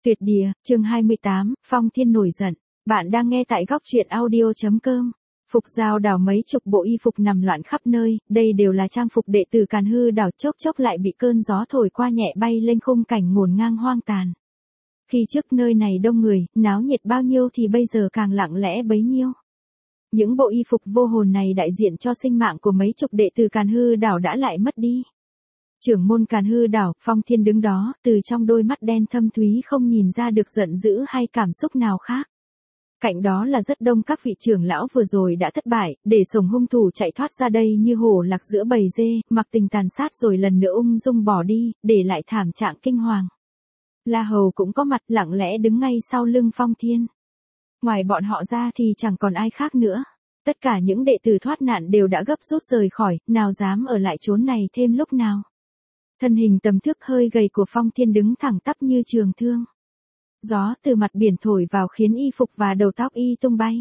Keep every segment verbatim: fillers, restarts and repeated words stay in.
Tuyệt địa, chương hai mươi tám, Phong Thiên nổi giận. Bạn đang nghe tại góc truyện audio chấm com. Phục Giao đảo mấy chục bộ y phục nằm loạn khắp nơi, đây đều là trang phục đệ tử Càn Hư đảo, chốc chốc lại bị cơn gió thổi qua nhẹ bay lên khung cảnh ngổn ngang hoang tàn. Khi trước nơi này đông người, náo nhiệt bao nhiêu thì bây giờ càng lặng lẽ bấy nhiêu. Những bộ y phục vô hồn này đại diện cho sinh mạng của mấy chục đệ tử Càn Hư đảo đã lại mất đi. Trưởng môn Càn Hư đảo, Phong Thiên đứng đó, từ trong đôi mắt đen thâm thúy không nhìn ra được giận dữ hay cảm xúc nào khác. Cạnh đó là rất đông các vị trưởng lão vừa rồi đã thất bại, để sổng hung thủ chạy thoát ra đây như hổ lạc giữa bầy dê, mặc tình tàn sát rồi lần nữa ung dung bỏ đi, để lại thảm trạng kinh hoàng. La Hầu cũng có mặt lặng lẽ đứng ngay sau lưng Phong Thiên. Ngoài bọn họ ra thì chẳng còn ai khác nữa. Tất cả những đệ tử thoát nạn đều đã gấp rút rời khỏi, nào dám ở lại chốn này thêm lúc nào. Thân hình tầm thước hơi gầy của Phong Thiên đứng thẳng tắp như trường thương. Gió từ mặt biển thổi vào khiến y phục và đầu tóc y tung bay.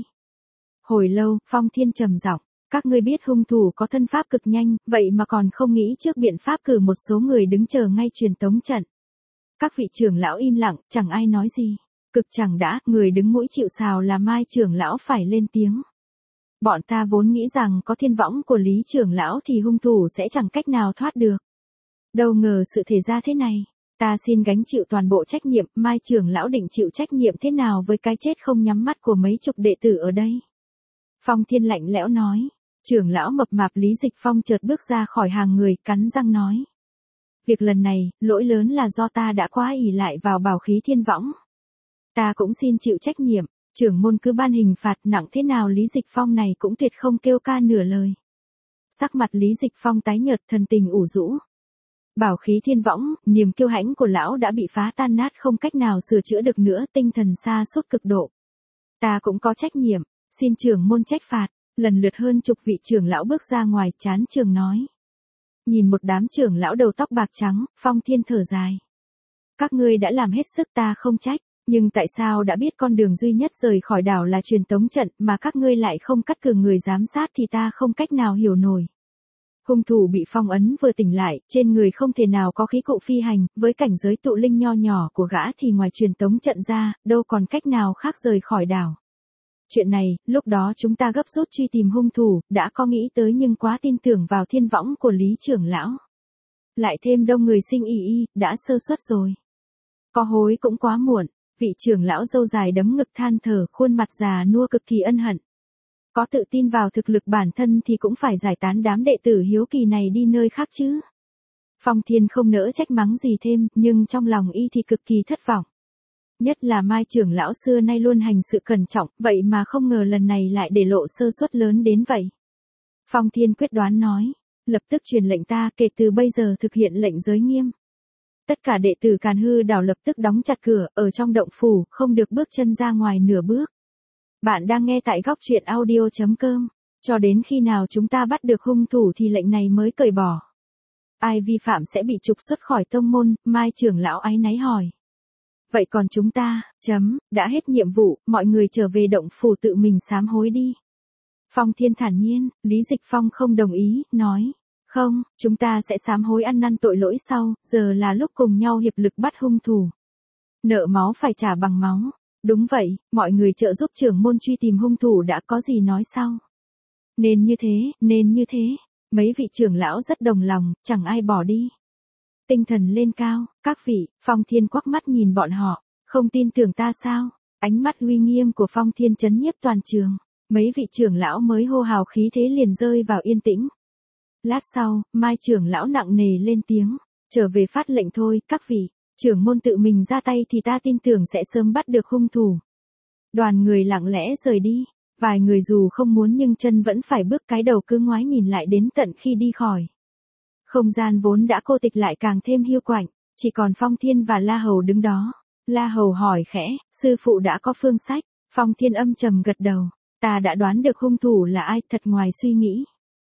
Hồi lâu, Phong Thiên trầm giọng, các ngươi biết hung thủ có thân pháp cực nhanh, vậy mà còn không nghĩ trước biện pháp cử một số người đứng chờ ngay truyền tống trận. Các vị trưởng lão im lặng, chẳng ai nói gì. Cực chẳng đã, người đứng mũi chịu sào là Mai trưởng lão phải lên tiếng. Bọn ta vốn nghĩ rằng có thiên võng của Lý trưởng lão thì hung thủ sẽ chẳng cách nào thoát được. Đâu ngờ sự thể ra thế này. Ta xin gánh chịu toàn bộ trách nhiệm, Mai trưởng lão định chịu trách nhiệm thế nào với cái chết không nhắm mắt của mấy chục đệ tử ở đây. Phong Thiên lạnh lẽo nói. Trưởng lão mập mạp Lý Dịch Phong chợt bước ra khỏi hàng người, cắn răng nói. Việc lần này, lỗi lớn là do ta đã quá ỷ lại vào bảo khí thiên võng. Ta cũng xin chịu trách nhiệm, trưởng môn cứ ban hình phạt nặng thế nào Lý Dịch Phong này cũng tuyệt không kêu ca nửa lời. Sắc mặt Lý Dịch Phong tái nhợt, thần tình ủ rũ. Bảo khí thiên võng, niềm kiêu hãnh của lão đã bị phá tan nát không cách nào sửa chữa được nữa, tinh thần sa sút cực độ. Ta cũng có trách nhiệm, xin trưởng môn trách phạt. Lần lượt hơn chục vị trưởng lão bước ra ngoài, chán trường nói. Nhìn một đám trưởng lão đầu tóc bạc trắng, Phong Thiên thở dài. Các ngươi đã làm hết sức, ta không trách, nhưng tại sao đã biết con đường duy nhất rời khỏi đảo là truyền tống trận mà các ngươi lại không cắt cử người giám sát thì ta không cách nào hiểu nổi. Hung thủ bị phong ấn vừa tỉnh lại, trên người không thể nào có khí cụ phi hành, với cảnh giới tụ linh nho nhỏ của gã thì ngoài truyền tống trận ra, đâu còn cách nào khác rời khỏi đảo. Chuyện này, lúc đó chúng ta gấp rút truy tìm hung thủ, đã có nghĩ tới nhưng quá tin tưởng vào thiên võng của Lý trưởng lão. Lại thêm đông người sinh y y, đã sơ suất rồi. Có hối cũng quá muộn, vị trưởng lão râu dài đấm ngực than thở, khuôn mặt già nua cực kỳ ân hận. Có tự tin vào thực lực bản thân thì cũng phải giải tán đám đệ tử hiếu kỳ này đi nơi khác chứ. Phong Thiên không nỡ trách mắng gì thêm, nhưng trong lòng y thì cực kỳ thất vọng. Nhất là Mai trưởng lão xưa nay luôn hành sự cẩn trọng, vậy mà không ngờ lần này lại để lộ sơ suất lớn đến vậy. Phong Thiên quyết đoán nói, lập tức truyền lệnh ta kể từ bây giờ thực hiện lệnh giới nghiêm. Tất cả đệ tử Càn Hư đảo lập tức đóng chặt cửa, ở trong động phủ, không được bước chân ra ngoài nửa bước. Bạn đang nghe tại góc truyện audio chấm com, cho đến khi nào chúng ta bắt được hung thủ thì lệnh này mới cởi bỏ. Ai vi phạm sẽ bị trục xuất khỏi tông môn, Mai trưởng lão áy náy hỏi. Vậy còn chúng ta, chấm, đã hết nhiệm vụ, mọi người trở về động phủ tự mình sám hối đi. Phong Thiên thản nhiên, Lý Dịch Phong không đồng ý, nói. Không, chúng ta sẽ sám hối ăn năn tội lỗi sau, giờ là lúc cùng nhau hiệp lực bắt hung thủ. Nợ máu phải trả bằng máu. Đúng vậy, mọi người trợ giúp trưởng môn truy tìm hung thủ đã có gì nói sau. Nên như thế, nên như thế, mấy vị trưởng lão rất đồng lòng, chẳng ai bỏ đi. Tinh thần lên cao, các vị, Phong Thiên quắc mắt nhìn bọn họ, không tin tưởng ta sao, ánh mắt uy nghiêm của Phong Thiên chấn nhiếp toàn trường, mấy vị trưởng lão mới hô hào khí thế liền rơi vào yên tĩnh. Lát sau, Mai trưởng lão nặng nề lên tiếng, trở về phát lệnh thôi, các vị. Trưởng môn tự mình ra tay thì ta tin tưởng sẽ sớm bắt được hung thủ. Đoàn người lặng lẽ rời đi, vài người dù không muốn nhưng chân vẫn phải bước, cái đầu cứ ngoái nhìn lại đến tận khi đi khỏi. Không gian vốn đã cô tịch lại càng thêm hiu quạnh, chỉ còn Phong Thiên và La Hầu đứng đó. La Hầu hỏi khẽ, sư phụ đã có phương sách, Phong Thiên âm trầm gật đầu, ta đã đoán được hung thủ là ai, thật ngoài suy nghĩ.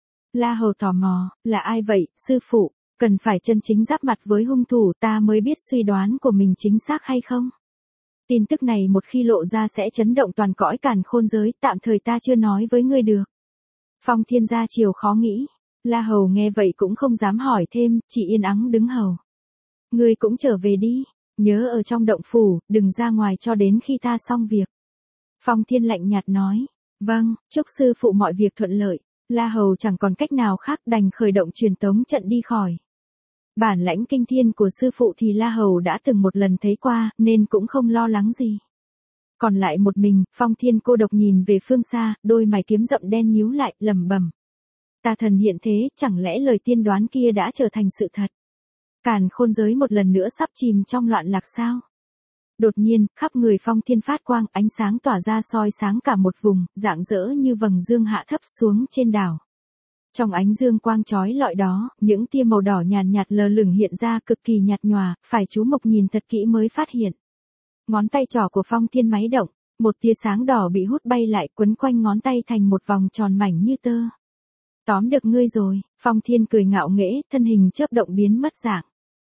La Hầu tò mò, là ai vậy, sư phụ? Cần phải chân chính giáp mặt với hung thủ ta mới biết suy đoán của mình chính xác hay không. Tin tức này một khi lộ ra sẽ chấn động toàn cõi càn khôn giới, tạm thời ta chưa nói với ngươi được. Phong Thiên ra chiều khó nghĩ, La Hầu nghe vậy cũng không dám hỏi thêm, chỉ yên ắng đứng hầu. Ngươi cũng trở về đi, Nhớ ở trong động phủ, đừng ra ngoài cho đến khi ta xong việc. Phong Thiên lạnh nhạt nói. Vâng, chúc sư phụ mọi việc thuận lợi. La Hầu chẳng còn cách nào khác đành khởi động truyền tống trận đi khỏi. Bản lãnh kinh thiên của sư phụ thì La Hầu đã từng một lần thấy qua, nên cũng không lo lắng gì. Còn lại một mình, Phong Thiên cô độc nhìn về phương xa, đôi mày kiếm rậm đen nhíu lại, lẩm bẩm. Tà thần hiện thế, chẳng lẽ lời tiên đoán kia đã trở thành sự thật? Càn khôn giới một lần nữa sắp chìm trong loạn lạc sao? Đột nhiên, khắp người Phong Thiên phát quang, ánh sáng tỏa ra soi sáng cả một vùng, rạng rỡ như vầng dương hạ thấp xuống trên đảo. Trong ánh dương quang chói lọi đó, những tia màu đỏ nhàn nhạt, nhạt lờ lửng hiện ra cực kỳ nhạt nhòa, phải chú mục nhìn thật kỹ mới phát hiện. Ngón tay trỏ của Phong Thiên máy động, một tia sáng đỏ bị hút bay lại quấn quanh ngón tay thành một vòng tròn mảnh như tơ. Tóm được ngươi rồi, Phong Thiên cười ngạo nghễ, thân hình chớp động biến mất dạng.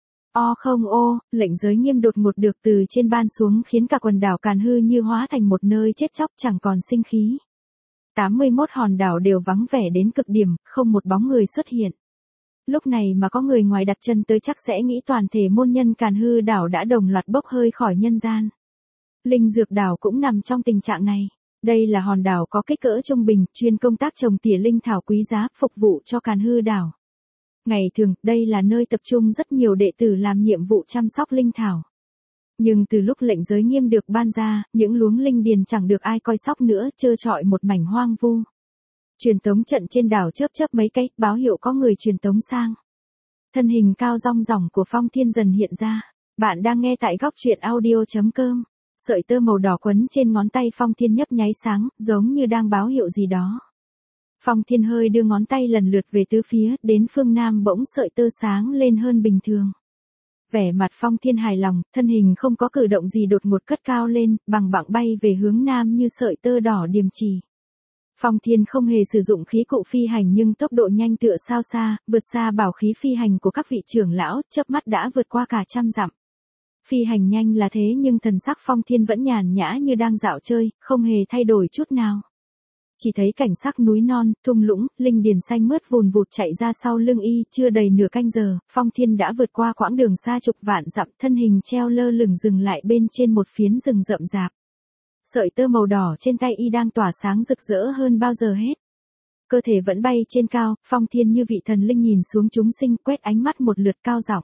O không ô, lệnh giới nghiêm đột ngột được từ trên ban xuống khiến cả quần đảo Càn Hư như hóa thành một nơi chết chóc chẳng còn sinh khí. tám mươi mốt hòn đảo đều vắng vẻ đến cực điểm, không một bóng người xuất hiện. Lúc này mà có người ngoài đặt chân tới chắc sẽ nghĩ toàn thể môn nhân Càn Hư đảo đã đồng loạt bốc hơi khỏi nhân gian. Linh Dược đảo cũng nằm trong tình trạng này. Đây là hòn đảo có kích cỡ trung bình, chuyên công tác trồng tỉa linh thảo quý giá, phục vụ cho Càn Hư đảo. Ngày thường, đây là nơi tập trung rất nhiều đệ tử làm nhiệm vụ chăm sóc linh thảo. Nhưng từ lúc lệnh giới nghiêm được ban ra, những luống linh điền chẳng được ai coi sóc nữa, trơ trọi một mảnh hoang vu. Truyền tống trận trên đảo chớp chớp mấy cái, báo hiệu có người truyền tống sang. Thân hình cao rong ròng của Phong Thiên dần hiện ra. Bạn đang nghe tại góc truyện audio chấm com. Sợi tơ màu đỏ quấn trên ngón tay Phong Thiên nhấp nháy sáng, giống như đang báo hiệu gì đó. Phong Thiên hơi đưa ngón tay lần lượt về tứ phía, đến phương Nam bỗng sợi tơ sáng lên hơn bình thường. Vẻ mặt Phong Thiên hài lòng, thân hình không có cử động gì đột ngột cất cao lên, bằng bặng bay về hướng Nam như sợi tơ đỏ điềm trì. Phong Thiên không hề sử dụng khí cụ phi hành nhưng tốc độ nhanh tựa sao xa, vượt xa bảo khí phi hành của các vị trưởng lão, chớp mắt đã vượt qua cả trăm dặm. Phi hành nhanh là thế nhưng thần sắc Phong Thiên vẫn nhàn nhã như đang dạo chơi, không hề thay đổi chút nào. Chỉ thấy cảnh sắc núi non, thung lũng, linh điền xanh mướt vùn vụt chạy ra sau lưng y, chưa đầy nửa canh giờ, Phong Thiên đã vượt qua quãng đường xa chục vạn dặm, thân hình treo lơ lửng dừng lại bên trên một phiến rừng rậm rạp. Sợi tơ màu đỏ trên tay y đang tỏa sáng rực rỡ hơn bao giờ hết. Cơ thể vẫn bay trên cao, Phong Thiên như vị thần linh nhìn xuống chúng sinh, quét ánh mắt một lượt cao giọng.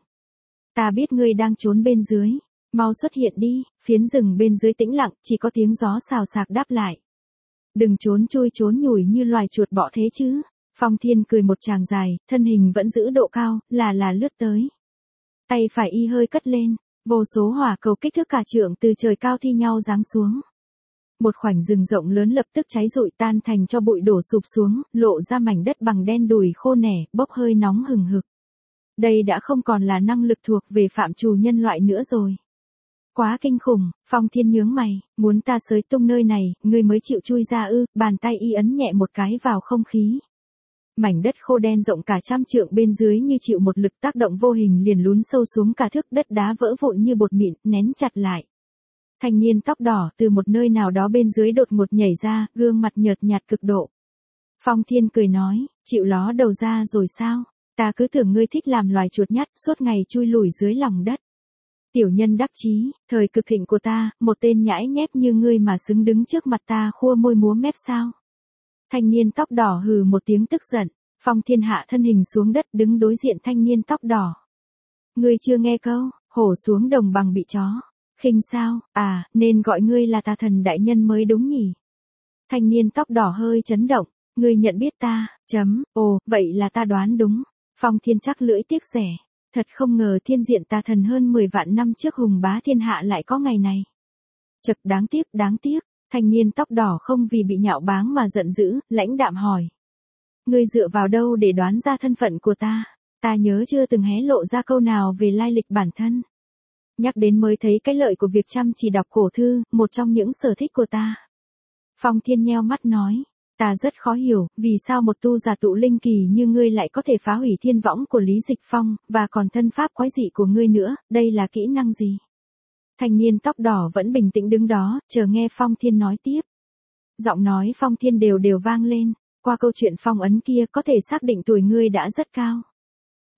Ta biết ngươi đang trốn bên dưới, mau xuất hiện đi. Phiến rừng bên dưới tĩnh lặng, chỉ có tiếng gió xào xạc đáp lại. Đừng trốn chui trốn nhủi như loài chuột bọ thế chứ. Phong Thiên cười một tràng dài, thân hình vẫn giữ độ cao, là là lướt tới. Tay phải y hơi cất lên, vô số hỏa cầu kích thước cả trượng từ trời cao thi nhau giáng xuống. Một khoảnh rừng rộng lớn lập tức cháy rụi tan thành cho bụi đổ sụp xuống, lộ ra mảnh đất bằng đen đùi khô nẻ, bốc hơi nóng hừng hực. Đây đã không còn là năng lực thuộc về phạm trù nhân loại nữa rồi. Quá kinh khủng, Phong Thiên nhướng mày, muốn ta xới tung nơi này, ngươi mới chịu chui ra ư? Bàn tay y ấn nhẹ một cái vào không khí. Mảnh đất khô đen rộng cả trăm trượng bên dưới như chịu một lực tác động vô hình liền lún sâu xuống cả thước, đất đá vỡ vụn như bột mịn, nén chặt lại. Thanh niên tóc đỏ từ một nơi nào đó bên dưới đột ngột nhảy ra, gương mặt nhợt nhạt cực độ. Phong Thiên cười nói, chịu ló đầu ra rồi sao? Ta cứ tưởng ngươi thích làm loài chuột nhắt, suốt ngày chui lủi dưới lòng đất. Tiểu nhân đắc chí, thời cực thịnh của ta, một tên nhãi nhép như ngươi mà xứng đứng trước mặt ta khua môi múa mép sao? Thanh niên tóc đỏ hừ một tiếng tức giận, Phong Thiên hạ thân hình xuống đất đứng đối diện thanh niên tóc đỏ. Ngươi chưa nghe câu, hổ xuống đồng bằng bị chó. Khinh sao, à, nên gọi ngươi là tà thần đại nhân mới đúng nhỉ? Thanh niên tóc đỏ hơi chấn động, ngươi nhận biết ta, chấm, ồ, vậy là ta đoán đúng. Phong Thiên chắc lưỡi tiếc rẻ, thật không ngờ thiên diện tà thần hơn mười vạn năm trước hùng bá thiên hạ lại có ngày này. Chật đáng tiếc, đáng tiếc, thanh niên tóc đỏ không vì bị nhạo báng mà giận dữ, lãnh đạm hỏi. Ngươi dựa vào đâu để đoán ra thân phận của ta? Ta nhớ chưa từng hé lộ ra câu nào về lai lịch bản thân. Nhắc đến mới thấy cái lợi của việc chăm chỉ đọc cổ thư, một trong những sở thích của ta. Phong Thiên nheo mắt nói, ta rất khó hiểu, vì sao một tu giả tụ linh kỳ như ngươi lại có thể phá hủy thiên võng của Lý Dịch Phong, và còn thân pháp quái dị của ngươi nữa, đây là kỹ năng gì? Thanh niên tóc đỏ vẫn bình tĩnh đứng đó, chờ nghe Phong Thiên nói tiếp. Giọng nói Phong Thiên đều đều vang lên, qua câu chuyện phong ấn kia có thể xác định tuổi ngươi đã rất cao.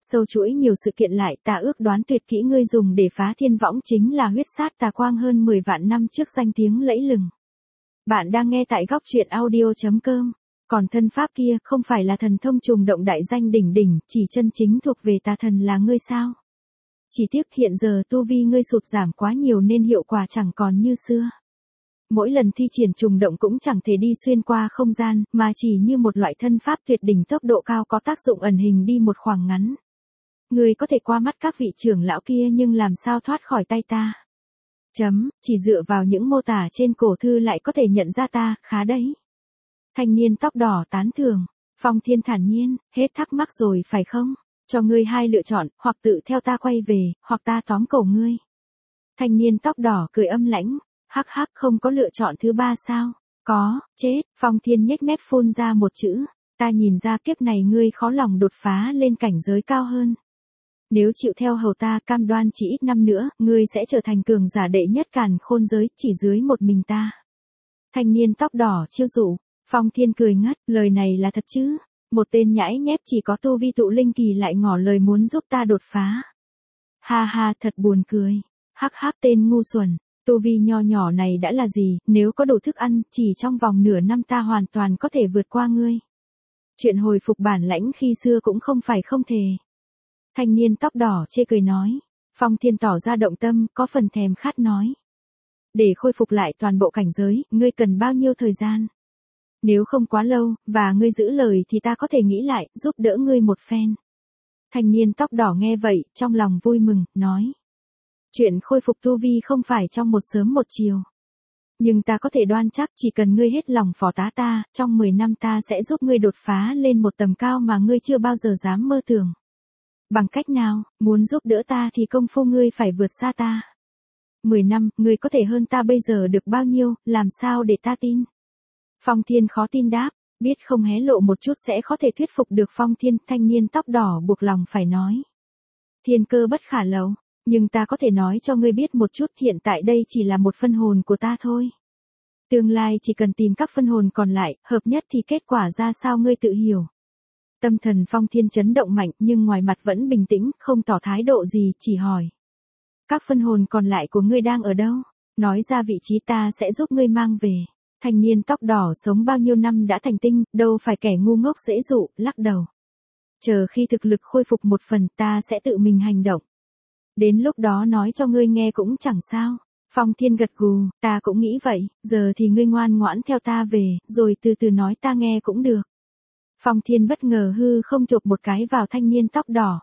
Sâu chuỗi nhiều sự kiện lại, ta ước đoán tuyệt kỹ ngươi dùng để phá thiên võng chính là huyết sát tà quang hơn mười vạn năm trước danh tiếng lẫy lừng. Bạn đang nghe tại góc truyện audio.com. Còn thân pháp kia không phải là thần thông trùng động đại danh đỉnh đỉnh, chỉ chân chính thuộc về tà thần là ngươi sao? Chỉ tiếc hiện giờ tu vi ngươi sụt giảm quá nhiều nên hiệu quả chẳng còn như xưa. Mỗi lần thi triển trùng động cũng chẳng thể đi xuyên qua không gian, mà chỉ như một loại thân pháp tuyệt đỉnh tốc độ cao có tác dụng ẩn hình đi một khoảng ngắn. Ngươi có thể qua mắt các vị trưởng lão kia nhưng làm sao thoát khỏi tay ta? Chấm, chỉ dựa vào những mô tả trên cổ thư lại có thể nhận ra ta, khá đấy. Thanh niên tóc đỏ tán thưởng, Phong Thiên thản nhiên, hết thắc mắc rồi phải không? Cho ngươi hai lựa chọn, hoặc tự theo ta quay về, hoặc ta tóm cổ ngươi. Thanh niên tóc đỏ cười âm lãnh, hắc hắc không có lựa chọn thứ ba sao? Có, chết, Phong Thiên nhếch mép phun ra một chữ, ta nhìn ra kiếp này ngươi khó lòng đột phá lên cảnh giới cao hơn. Nếu chịu theo hầu ta cam đoan chỉ ít năm nữa, ngươi sẽ trở thành cường giả đệ nhất càn khôn giới, chỉ dưới một mình ta. Thanh niên tóc đỏ chiêu dụ, Phong Thiên cười ngất, lời này là thật chứ? Một tên nhãi nhép chỉ có tu vi tụ linh kỳ lại ngỏ lời muốn giúp ta đột phá. Ha ha thật buồn cười, hắc hắc tên ngu xuẩn, tu vi nho nhỏ này đã là gì, nếu có đủ thức ăn, chỉ trong vòng nửa năm ta hoàn toàn có thể vượt qua ngươi. Chuyện hồi phục bản lãnh khi xưa cũng không phải không thể. Thanh niên tóc đỏ chê cười nói. Phong Thiên tỏ ra động tâm, có phần thèm khát nói. Để khôi phục lại toàn bộ cảnh giới, ngươi cần bao nhiêu thời gian? Nếu không quá lâu, và ngươi giữ lời thì ta có thể nghĩ lại, giúp đỡ ngươi một phen. Thanh niên tóc đỏ nghe vậy, trong lòng vui mừng, nói. Chuyện khôi phục tu vi không phải trong một sớm một chiều. Nhưng ta có thể đoan chắc chỉ cần ngươi hết lòng phò tá ta, trong mười năm ta sẽ giúp ngươi đột phá lên một tầm cao mà ngươi chưa bao giờ dám mơ tưởng. Bằng cách nào, muốn giúp đỡ ta thì công phu ngươi phải vượt xa ta. Mười năm, ngươi có thể hơn ta bây giờ được bao nhiêu, làm sao để ta tin? Phong Thiên khó tin đáp, biết không hé lộ một chút sẽ khó thể thuyết phục được Phong Thiên, thanh niên tóc đỏ buộc lòng phải nói. Thiên cơ bất khả lậu, nhưng ta có thể nói cho ngươi biết một chút, hiện tại đây chỉ là một phân hồn của ta thôi. Tương lai chỉ cần tìm các phân hồn còn lại, hợp nhất thì kết quả ra sao ngươi tự hiểu. Tâm thần Phong Thiên chấn động mạnh nhưng ngoài mặt vẫn bình tĩnh, không tỏ thái độ gì, chỉ hỏi. Các phân hồn còn lại của ngươi đang ở đâu? Nói ra vị trí ta sẽ giúp ngươi mang về. Thanh niên tóc đỏ sống bao nhiêu năm đã thành tinh, đâu phải kẻ ngu ngốc dễ dụ, lắc đầu. Chờ khi thực lực khôi phục một phần ta sẽ tự mình hành động. Đến lúc đó nói cho ngươi nghe cũng chẳng sao. Phong Thiên gật gù, ta cũng nghĩ vậy, giờ thì ngươi ngoan ngoãn theo ta về, rồi từ từ nói ta nghe cũng được. Phong Thiên bất ngờ hư không chộp một cái vào thanh niên tóc đỏ.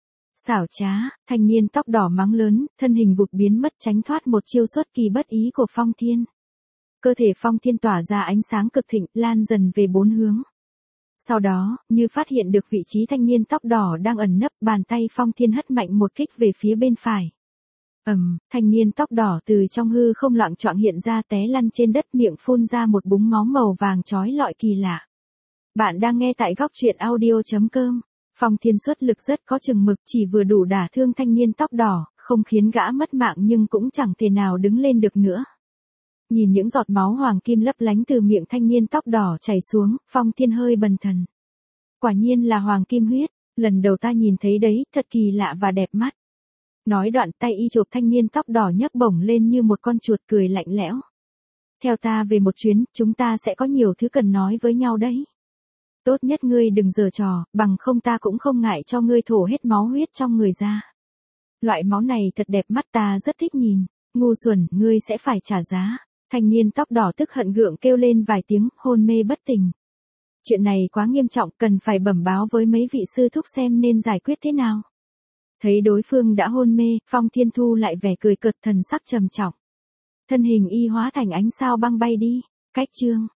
Xảo trá, thanh niên tóc đỏ mắng lớn, thân hình vụt biến mất tránh thoát một chiêu xuất kỳ bất ý của Phong Thiên. Cơ thể Phong Thiên tỏa ra ánh sáng cực thịnh, lan dần về bốn hướng. Sau đó, như phát hiện được vị trí thanh niên tóc đỏ đang ẩn nấp, bàn tay Phong Thiên hất mạnh một kích về phía bên phải. Ầm, um, thanh niên tóc đỏ từ trong hư không loạng choạng hiện ra té lăn trên đất, miệng phun ra một búng máu màu vàng chói lọi kỳ lạ. Bạn đang nghe tại góc truyện audio.com. Phong Thiên xuất lực rất có chừng mực, chỉ vừa đủ đả thương thanh niên tóc đỏ, không khiến gã mất mạng nhưng cũng chẳng thể nào đứng lên được nữa. Nhìn những giọt máu hoàng kim lấp lánh từ miệng thanh niên tóc đỏ chảy xuống, Phong Thiên hơi bần thần. Quả nhiên là hoàng kim huyết, lần đầu ta nhìn thấy đấy, thật kỳ lạ và đẹp mắt. Nói đoạn tay y chộp thanh niên tóc đỏ nhấc bổng lên như một con chuột, cười lạnh lẽo. Theo ta về một chuyến, chúng ta sẽ có nhiều thứ cần nói với nhau đấy. Tốt nhất ngươi đừng giở trò, bằng không ta cũng không ngại cho ngươi thổ hết máu huyết trong người ra. Loại máu này thật đẹp mắt, ta rất thích nhìn. Ngu xuẩn, ngươi sẽ phải trả giá. Thanh niên tóc đỏ tức hận gượng kêu lên vài tiếng, hôn mê bất tỉnh. Chuyện này quá nghiêm trọng, cần phải bẩm báo với mấy vị sư thúc xem nên giải quyết thế nào. Thấy đối phương đã hôn mê, Phong Thiên thu lại vẻ cười cợt, thần sắc trầm trọng. Thân hình y hóa thành ánh sao băng bay đi. Cách chương.